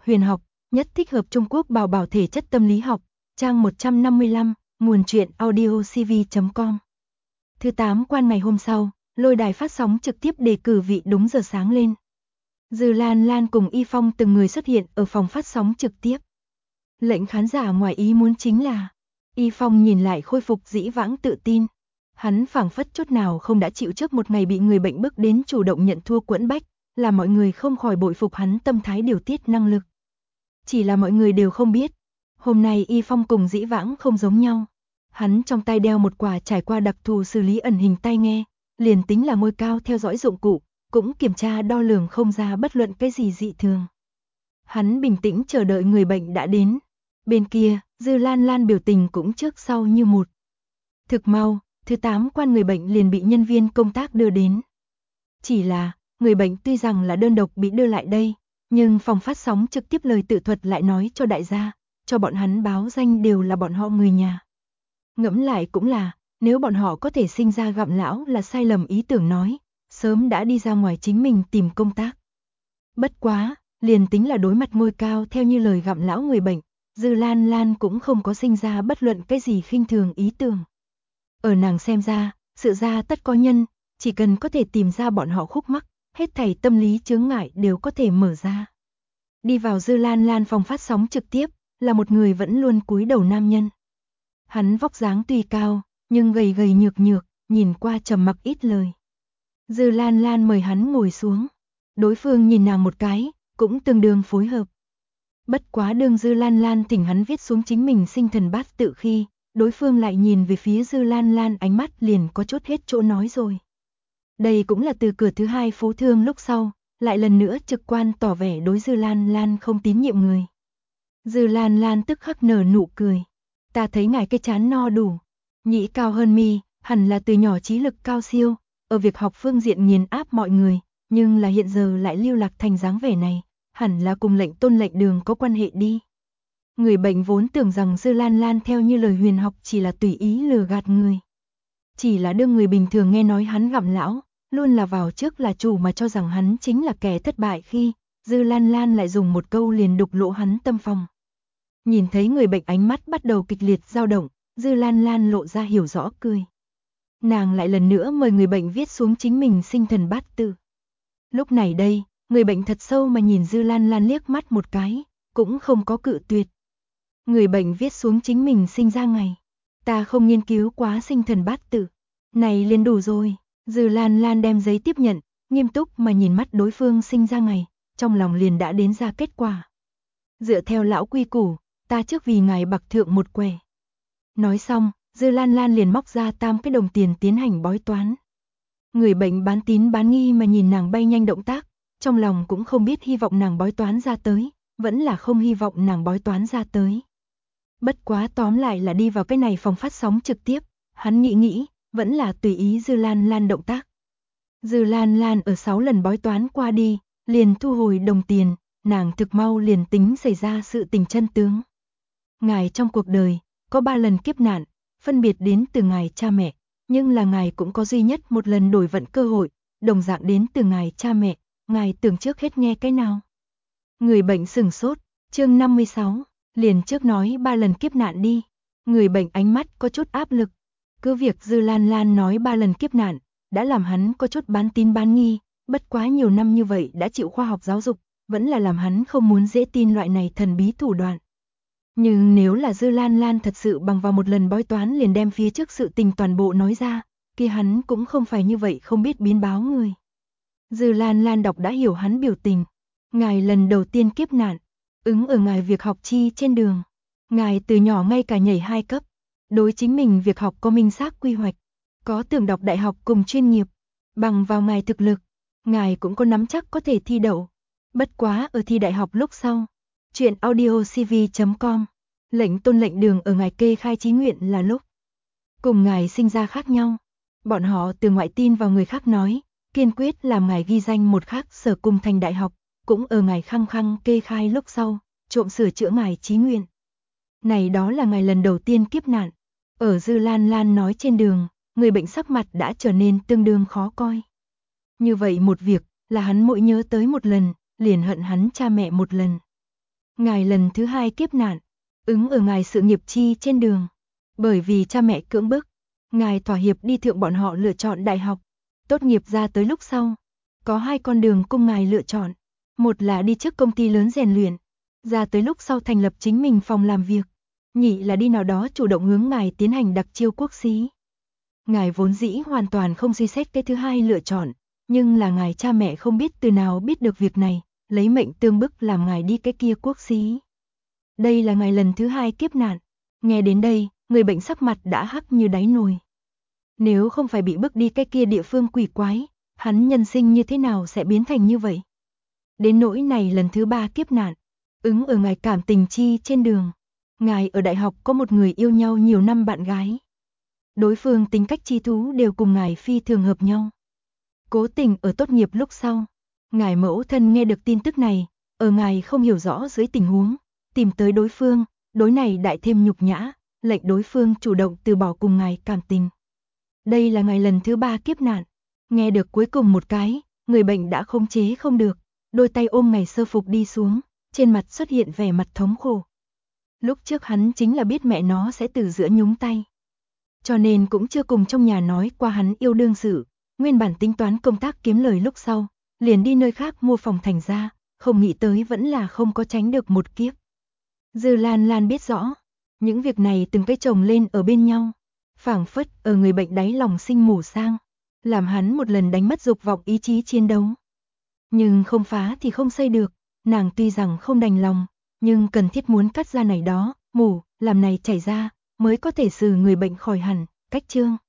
huyền học, nhất thích hợp Trung Quốc bảo bảo thể chất tâm lý học, trang 155, nguồn truyện audiocv.com. Thứ 8 quan ngày hôm sau, lôi đài phát sóng trực tiếp đề cử vị đúng giờ sáng lên. Dư Lan Lan cùng Y Phong từng người xuất hiện ở phòng phát sóng trực tiếp. Lệnh khán giả ngoài ý muốn chính là, Y Phong nhìn lại khôi phục dĩ vãng tự tin. Hắn phảng phất chút nào không đã chịu trước một ngày bị người bệnh bức đến chủ động nhận thua quẫn bách, làm mọi người không khỏi bội phục hắn tâm thái điều tiết năng lực. Chỉ là mọi người đều không biết, hôm nay Y Phong cùng dĩ vãng không giống nhau. Hắn trong tay đeo một quả trải qua đặc thù xử lý ẩn hình tai nghe, liền tính là ngôi cao theo dõi dụng cụ, cũng kiểm tra đo lường không ra bất luận cái gì dị thường. Hắn bình tĩnh chờ đợi người bệnh đã đến. Bên kia, Dư Lan Lan biểu tình cũng trước sau như một. Thực mau, thứ 8 quan người bệnh liền bị nhân viên công tác đưa đến. Chỉ là, người bệnh tuy rằng là đơn độc bị đưa lại đây, nhưng phòng phát sóng trực tiếp lời tự thuật lại nói cho đại gia, cho bọn hắn báo danh đều là bọn họ người nhà. Ngẫm lại cũng là, nếu bọn họ có thể sinh ra gặm lão là sai lầm ý tưởng nói, sớm đã đi ra ngoài chính mình tìm công tác. Bất quá, liền tính là đối mặt ngôi cao theo như lời gặm lão người bệnh, Dư Lan Lan cũng không có sinh ra bất luận cái gì khinh thường ý tưởng. Ở nàng xem ra, sự ra tất có nhân, chỉ cần có thể tìm ra bọn họ khúc mắc, hết thảy tâm lý chướng ngại đều có thể mở ra. Đi vào Dư Lan Lan phòng phát sóng trực tiếp, là một người vẫn luôn cúi đầu nam nhân. Hắn vóc dáng tuy cao, nhưng gầy gầy nhược nhược, nhìn qua trầm mặc ít lời. Dư Lan Lan mời hắn ngồi xuống. Đối phương nhìn nàng một cái, cũng tương đương phối hợp. Bất quá đương Dư Lan Lan thỉnh hắn viết xuống chính mình sinh thần bát tự khi, đối phương lại nhìn về phía Dư Lan Lan ánh mắt liền có chút hết chỗ nói rồi. Đây cũng là từ cửa thứ 2 phú thương lúc sau, lại lần nữa trực quan tỏ vẻ đối Dư Lan Lan không tín nhiệm người. Dư Lan Lan tức khắc nở nụ cười. Ta thấy ngài cái chán no đủ, nhĩ cao hơn mi, hẳn là từ nhỏ trí lực cao siêu, ở việc học phương diện nghiền áp mọi người, nhưng là hiện giờ lại lưu lạc thành dáng vẻ này, hẳn là cùng lệnh tôn lệnh đường có quan hệ đi. Người bệnh vốn tưởng rằng Dư Lan Lan theo như lời huyền học chỉ là tùy ý lừa gạt người. Chỉ là đương người bình thường nghe nói hắn gặm lão, luôn là vào trước là chủ mà cho rằng hắn chính là kẻ thất bại khi, Dư Lan Lan lại dùng một câu liền đục lỗ hắn tâm phòng. Nhìn thấy người bệnh ánh mắt bắt đầu kịch liệt dao động, Dư Lan Lan lộ ra hiểu rõ cười. Nàng lại lần nữa mời người bệnh viết xuống chính mình sinh thần bát tự. Lúc này đây, người bệnh thật sâu mà nhìn Dư Lan Lan liếc mắt một cái, cũng không có cự tuyệt. Người bệnh viết xuống chính mình sinh ra ngày. Ta không nghiên cứu quá sinh thần bát tự. Này liền đủ rồi. Dư Lan Lan đem giấy tiếp nhận, nghiêm túc mà nhìn mắt đối phương sinh ra ngày, trong lòng liền đã đến ra kết quả. Dựa theo lão quy củ, ta trước vì ngài bạc thượng một què. Nói xong, Dư Lan Lan liền móc ra 8 cái đồng tiền tiến hành bói toán. Người bệnh bán tín bán nghi mà nhìn nàng bay nhanh động tác, trong lòng cũng không biết hy vọng nàng bói toán ra tới, vẫn là không hy vọng nàng bói toán ra tới. Bất quá tóm lại là đi vào cái này phòng phát sóng trực tiếp, hắn nghĩ, vẫn là tùy ý Dư Lan Lan động tác. Dư Lan Lan ở 6 lần bói toán qua đi, liền thu hồi đồng tiền, nàng thực mau liền tính xảy ra sự tình chân tướng. Ngài trong cuộc đời, có 3 lần kiếp nạn, phân biệt đến từ ngài cha mẹ, nhưng là ngài cũng có duy nhất một lần đổi vận cơ hội, đồng dạng đến từ ngài cha mẹ, ngài tưởng trước hết nghe cái nào. Người bệnh sửng sốt, chương 56, liền trước nói 3 lần kiếp nạn đi. Người bệnh ánh mắt có chút áp lực, cứ việc Dư Lan Lan nói 3 lần kiếp nạn, đã làm hắn có chút bán tín bán nghi, bất quá nhiều năm như vậy đã chịu khoa học giáo dục, vẫn là làm hắn không muốn dễ tin loại này thần bí thủ đoạn. Nhưng nếu là Dư Lan Lan thật sự bằng vào một lần bói toán liền đem phía trước sự tình toàn bộ nói ra, kia hắn cũng không phải như vậy không biết biến báo người. Dư Lan Lan đọc đã hiểu hắn biểu tình. Ngài lần đầu tiên kiếp nạn, ứng ở ngài việc học chi trên đường. Ngài từ nhỏ ngay cả nhảy 2 cấp, đối chính mình việc học có minh xác quy hoạch, có tưởng đọc đại học cùng chuyên nghiệp, bằng vào ngài thực lực, ngài cũng có nắm chắc có thể thi đậu. Bất quá ở thi đại học lúc sau, chuyện audiocv.com, lệnh tôn lệnh đường ở ngài kê khai chí nguyện là lúc cùng ngài sinh ra khác nhau. Bọn họ từ ngoại tin vào người khác nói, kiên quyết làm ngài ghi danh một khác sở cùng thành đại học, cũng ở ngài khăng khăng kê khai lúc sau, trộm sửa chữa ngài chí nguyện. Này đó là ngài lần đầu tiên kiếp nạn. Ở Dư Lan Lan nói trên đường, người bệnh sắc mặt đã trở nên tương đương khó coi. Như vậy một việc, là hắn mỗi nhớ tới một lần, liền hận hắn cha mẹ một lần. Ngài lần thứ 2 kiếp nạn, ứng ở ngài sự nghiệp chi trên đường. Bởi vì cha mẹ cưỡng bức, ngài thỏa hiệp đi thượng bọn họ lựa chọn đại học. Tốt nghiệp ra tới lúc sau, có 2 con đường cung ngài lựa chọn. Một là đi trước công ty lớn rèn luyện, ra tới lúc sau thành lập chính mình phòng làm việc. Nhị là đi nào đó chủ động hướng ngài tiến hành đặc chiêu quốc sĩ. Ngài vốn dĩ hoàn toàn không suy xét cái thứ 2 lựa chọn, nhưng là ngài cha mẹ không biết từ nào biết được việc này, lấy mệnh tương bức làm ngài đi cái kia quốc sĩ. Đây là ngài lần thứ 2 kiếp nạn. Nghe đến đây, người bệnh sắc mặt đã hắc như đáy nồi. Nếu không phải bị bức đi cái kia địa phương quỷ quái, hắn nhân sinh như thế nào sẽ biến thành như vậy? Đến nỗi này lần thứ 3 kiếp nạn, ứng ở ngài cảm tình chi trên đường. Ngài ở đại học có một người yêu nhau nhiều năm bạn gái. Đối phương tính cách chi thú đều cùng ngài phi thường hợp nhau. Cố tình ở tốt nghiệp lúc sau, ngài mẫu thân nghe được tin tức này, ở ngài không hiểu rõ dưới tình huống, tìm tới đối phương, đối này đại thêm nhục nhã, lệnh đối phương chủ động từ bỏ cùng ngài cảm tình. Đây là ngài lần thứ 3 kiếp nạn. Nghe được cuối cùng một cái, người bệnh đã khống chế không được, đôi tay ôm ngày sơ phục đi xuống, trên mặt xuất hiện vẻ mặt thống khổ. Lúc trước hắn chính là biết mẹ nó sẽ từ giữa nhúng tay, cho nên cũng chưa cùng trong nhà nói qua hắn yêu đương sự, nguyên bản tính toán công tác kiếm lời lúc sau, liền đi nơi khác mua phòng thành ra, không nghĩ tới vẫn là không có tránh được một kiếp. Dư Lan Lan biết rõ, những việc này từng cái chồng lên ở bên nhau, phảng phất ở người bệnh đáy lòng sinh mù sang, làm hắn một lần đánh mất dục vọng ý chí chiến đấu. Nhưng không phá thì không xây được, nàng tuy rằng không đành lòng, nhưng cần thiết muốn cắt ra này đó, mủ, làm này chảy ra, mới có thể xử người bệnh khỏi hẳn. Cách chương